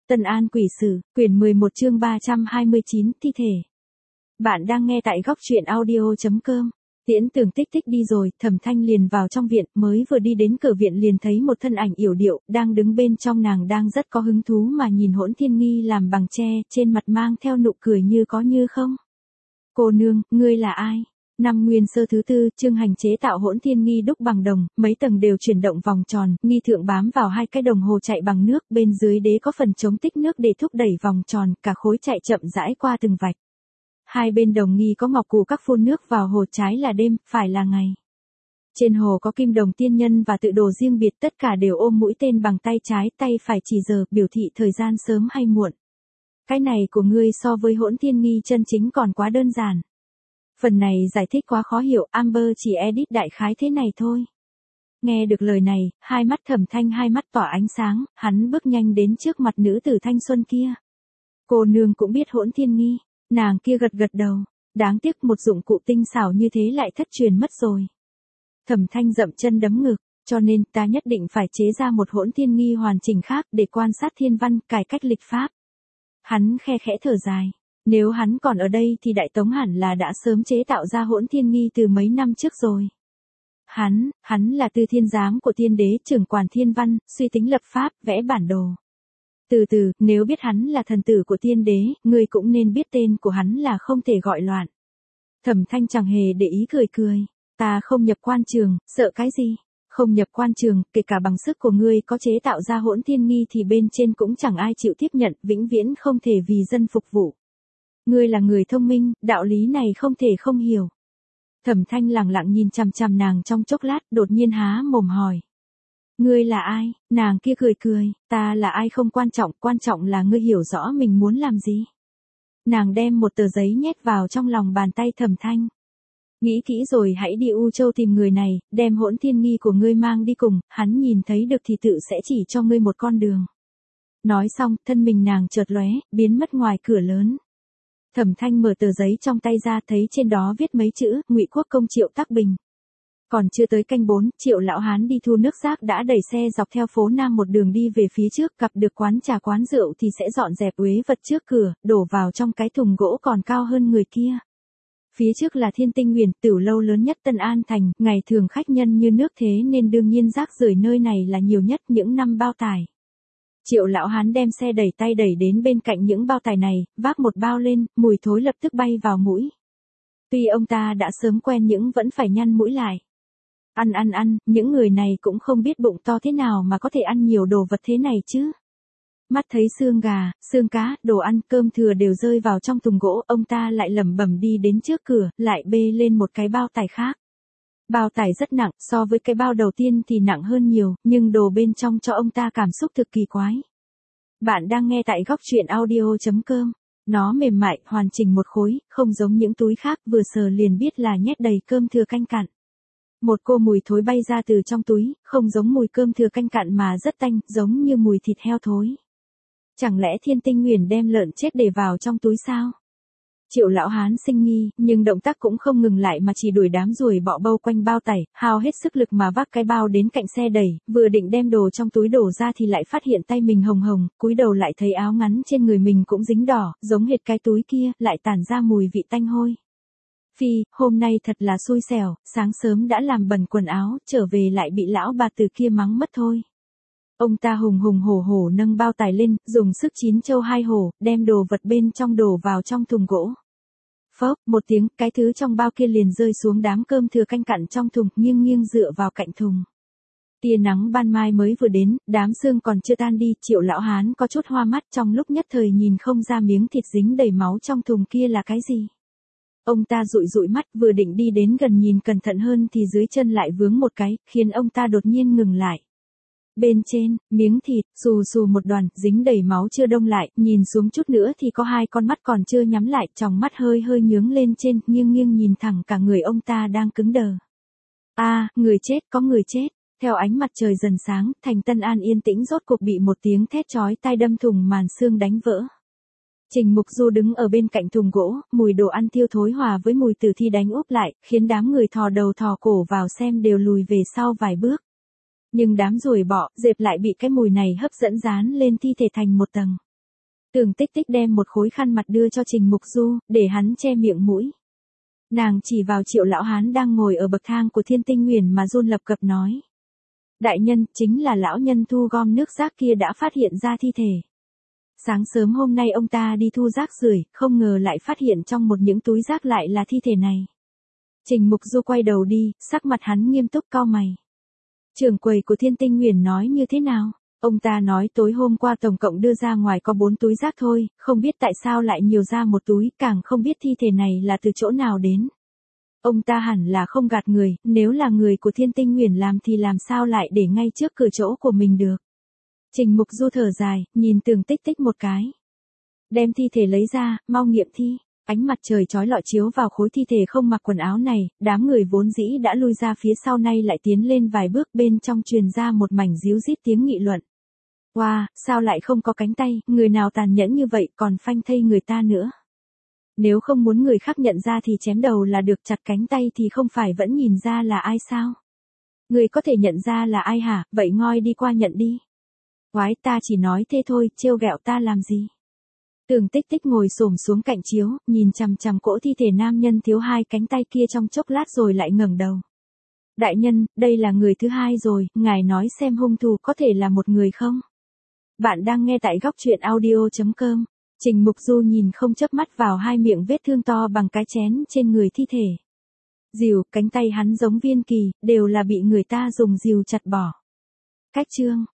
Tân An Quỷ Sử, quyển 11 chương 329, thi thể. Bạn đang nghe tại góc truyện audio.com. Tiễn Tường Tích Tích đi rồi, Thẩm Thanh liền vào trong viện, mới vừa đi đến cửa viện liền thấy một thân ảnh yểu điệu, đang đứng bên trong. Nàng đang rất có hứng thú mà nhìn Hỗn Thiên Nghi làm bằng tre, trên mặt mang theo nụ cười như có như không. Cô nương, ngươi là ai? Năm Nguyên Sơ thứ tư, Trương Hành chế tạo Hỗn Thiên Nghi đúc bằng đồng, mấy tầng đều chuyển động vòng tròn, nghi thượng bám vào hai cái đồng hồ chạy bằng nước, bên dưới đế có phần chống tích nước để thúc đẩy vòng tròn, cả khối chạy chậm rãi qua từng vạch. Hai bên đồng nghi có ngọc cù các phun nước vào hồ, trái là đêm, phải là ngày. Trên hồ có kim đồng tiên nhân và tự đồ riêng biệt, tất cả đều ôm mũi tên bằng tay trái, tay phải chỉ giờ, biểu thị thời gian sớm hay muộn. Cái này của ngươi so với Hỗn Thiên Nghi chân chính còn quá đơn giản. Phần này giải thích quá khó hiểu, Amber chỉ edit đại khái thế này thôi. Nghe được lời này, hai mắt Thẩm Thanh hai mắt tỏa ánh sáng, hắn bước nhanh đến trước mặt nữ tử thanh xuân kia. Cô nương cũng biết Hỗn Thiên Nghi, nàng kia gật gật đầu, đáng tiếc một dụng cụ tinh xảo như thế lại thất truyền mất rồi. Thẩm Thanh dậm chân đấm ngực, cho nên ta nhất định phải chế ra một Hỗn Thiên Nghi hoàn chỉnh khác để quan sát thiên văn, cải cách lịch pháp. Hắn khe khẽ thở dài. Nếu hắn còn ở đây thì Đại Tống hẳn là đã sớm chế tạo ra Hỗn Thiên Nghi từ mấy năm trước rồi. Hắn là tư thiên giám của tiên đế, trưởng quản thiên văn, suy tính lập pháp, vẽ bản đồ. Từ từ, nếu biết hắn là thần tử của tiên đế, ngươi cũng nên biết tên của hắn là không thể gọi loạn. Thẩm Thanh chẳng hề để ý cười. Ta không nhập quan trường, sợ cái gì? Không nhập quan trường, kể cả bằng sức của ngươi có chế tạo ra Hỗn Thiên Nghi thì bên trên cũng chẳng ai chịu tiếp nhận, vĩnh viễn không thể vì dân phục vụ. Ngươi là người thông minh, đạo lý này không thể không hiểu. Thẩm Thanh lặng lặng nhìn chằm chằm nàng trong chốc lát, đột nhiên há mồm hỏi. Ngươi là ai? Nàng kia cười, ta là ai không quan trọng là ngươi hiểu rõ mình muốn làm gì. Nàng đem một tờ giấy nhét vào trong lòng bàn tay Thẩm Thanh. Nghĩ kỹ rồi hãy đi U Châu tìm người này, đem Hỗn Thiên Nghi của ngươi mang đi cùng, hắn nhìn thấy được thì tự sẽ chỉ cho ngươi một con đường. Nói xong, thân mình nàng chợt lóe, biến mất ngoài cửa lớn. Thẩm Thanh mở tờ giấy trong tay ra, thấy trên đó viết mấy chữ, Ngụy Quốc công Triệu Tắc Bình. Còn chưa tới canh 4, Triệu lão hán đi thu nước rác đã đẩy xe dọc theo phố Nam một đường đi về phía trước, gặp được quán trà quán rượu thì sẽ dọn dẹp uế vật trước cửa, đổ vào trong cái thùng gỗ còn cao hơn người kia. Phía trước là Thiên Tinh Nguyền, tiểu lâu lớn nhất Tân An thành, ngày thường khách nhân như nước thế nên đương nhiên rác rưởi nơi này là nhiều nhất, những năm bao tải. Triệu lão hán đem xe đẩy tay đẩy đến bên cạnh những bao tải này, vác một bao lên, mùi thối lập tức bay vào mũi. Tuy ông ta đã sớm quen nhưng vẫn phải nhăn mũi lại. Ăn, những người này cũng không biết bụng to thế nào mà có thể ăn nhiều đồ vật thế này chứ. Mắt thấy xương gà, xương cá, đồ ăn, cơm thừa đều rơi vào trong thùng gỗ, ông ta lại lẩm bẩm đi đến trước cửa, lại bê lên một cái bao tải khác. Bao tải rất nặng, so với cái bao đầu tiên thì nặng hơn nhiều, nhưng đồ bên trong cho ông ta cảm xúc thực kỳ quái. Bạn đang nghe tại góc truyện audio.com. Nó mềm mại, hoàn chỉnh một khối, không giống những túi khác, vừa sờ liền biết là nhét đầy cơm thừa canh cặn. Một cô mùi thối bay ra từ trong túi, không giống mùi cơm thừa canh cặn mà rất tanh, giống như mùi thịt heo thối. Chẳng lẽ Thiên Tinh Nguyền đem lợn chết để vào trong túi sao? Triệu lão hán sinh nghi, nhưng động tác cũng không ngừng lại mà chỉ đuổi đám ruồi bọ bâu quanh bao tải, hao hết sức lực mà vác cái bao đến cạnh xe đẩy, vừa định đem đồ trong túi đổ ra thì lại phát hiện tay mình hồng hồng, cúi đầu lại thấy áo ngắn trên người mình cũng dính đỏ, giống hệt cái túi kia, lại tản ra mùi vị tanh hôi. Phi, hôm nay thật là xui xẻo, sáng sớm đã làm bẩn quần áo, trở về lại bị lão bà từ kia mắng mất thôi. Ông ta hùng hổ nâng bao tải lên, dùng sức chín châu hai hổ, đem đồ vật bên trong đổ vào trong thùng gỗ. Phốc, một tiếng, cái thứ trong bao kia liền rơi xuống đám cơm thừa canh cặn trong thùng, nghiêng dựa vào cạnh thùng. Tia nắng ban mai mới vừa đến, đám sương còn chưa tan đi, Triệu lão hán có chút hoa mắt, trong lúc nhất thời nhìn không ra miếng thịt dính đầy máu trong thùng kia là cái gì. Ông ta dụi mắt, vừa định đi đến gần nhìn cẩn thận hơn thì dưới chân lại vướng một cái, khiến ông ta đột nhiên ngừng lại. Bên trên, miếng thịt, xù một đoàn, dính đầy máu chưa đông lại, nhìn xuống chút nữa thì có hai con mắt còn chưa nhắm lại, tròng mắt hơi nhướng lên trên, nghiêng nhìn thẳng cả người ông ta đang cứng đờ. Người chết, có người chết. Theo ánh mặt trời dần sáng, thành Tân An yên tĩnh rốt cuộc bị một tiếng thét chói tai đâm thùng màn sương đánh vỡ. Trình Mục Du đứng ở bên cạnh thùng gỗ, mùi đồ ăn thiêu thối hòa với mùi tử thi đánh úp lại, khiến đám người thò đầu thò cổ vào xem đều lùi về sau vài bước. Nhưng đám ruồi bọ, dẹp lại bị cái mùi này hấp dẫn dán lên thi thể thành một tầng. Tưởng Tích Tích đem một khối khăn mặt đưa cho Trình Mục Du, để hắn che miệng mũi. Nàng chỉ vào Triệu lão hán đang ngồi ở bậc thang của Thiên Tinh Nguyền mà run lập cập nói. Đại nhân, chính là lão nhân thu gom nước rác kia đã phát hiện ra thi thể. Sáng sớm hôm nay ông ta đi thu rác rưởi, không ngờ lại phát hiện trong một những túi rác lại là thi thể này. Trình Mục Du quay đầu đi, sắc mặt hắn nghiêm túc cau mày. Trưởng quầy của Thiên Tinh Nguyền nói như thế nào? Ông ta nói tối hôm qua tổng cộng đưa ra ngoài có 4 túi rác thôi, không biết tại sao lại nhiều ra một túi, càng không biết thi thể này là từ chỗ nào đến. Ông ta hẳn là không gạt người, nếu là người của Thiên Tinh Nguyền làm thì làm sao lại để ngay trước cửa chỗ của mình được. Trình Mục Du thở dài, nhìn Tưởng Tích Tích một cái. Đem thi thể lấy ra, mau nghiệm thi. Ánh mặt trời chói lọi chiếu vào khối thi thể không mặc quần áo này, đám người vốn dĩ đã lui ra phía sau nay lại tiến lên vài bước, bên trong truyền ra một mảnh ríu rít tiếng nghị luận. Wow, sao lại không có cánh tay, người nào tàn nhẫn như vậy còn phanh thây người ta nữa. Nếu không muốn người khác nhận ra thì chém đầu là được, chặt cánh tay thì không phải vẫn nhìn ra là ai sao? Người có thể nhận ra là ai hả, vậy ngoi đi qua nhận đi. Quái, ta chỉ nói thế thôi, trêu ghẹo ta làm gì? Tưởng Tích Tích ngồi xổm xuống cạnh chiếu, nhìn chằm chằm cỗ thi thể nam nhân thiếu 2 cánh tay kia trong chốc lát rồi lại ngẩng đầu. Đại nhân, đây là người thứ 2 rồi, ngài nói xem hung thủ có thể là một người không? Bạn đang nghe tại góc truyện audio.com. Trình Mục Du nhìn không chớp mắt vào 2 miệng vết thương to bằng cái chén trên người thi thể. Rìu, cánh tay hắn giống viên kỳ, đều là bị người ta dùng rìu chặt bỏ. Cách chương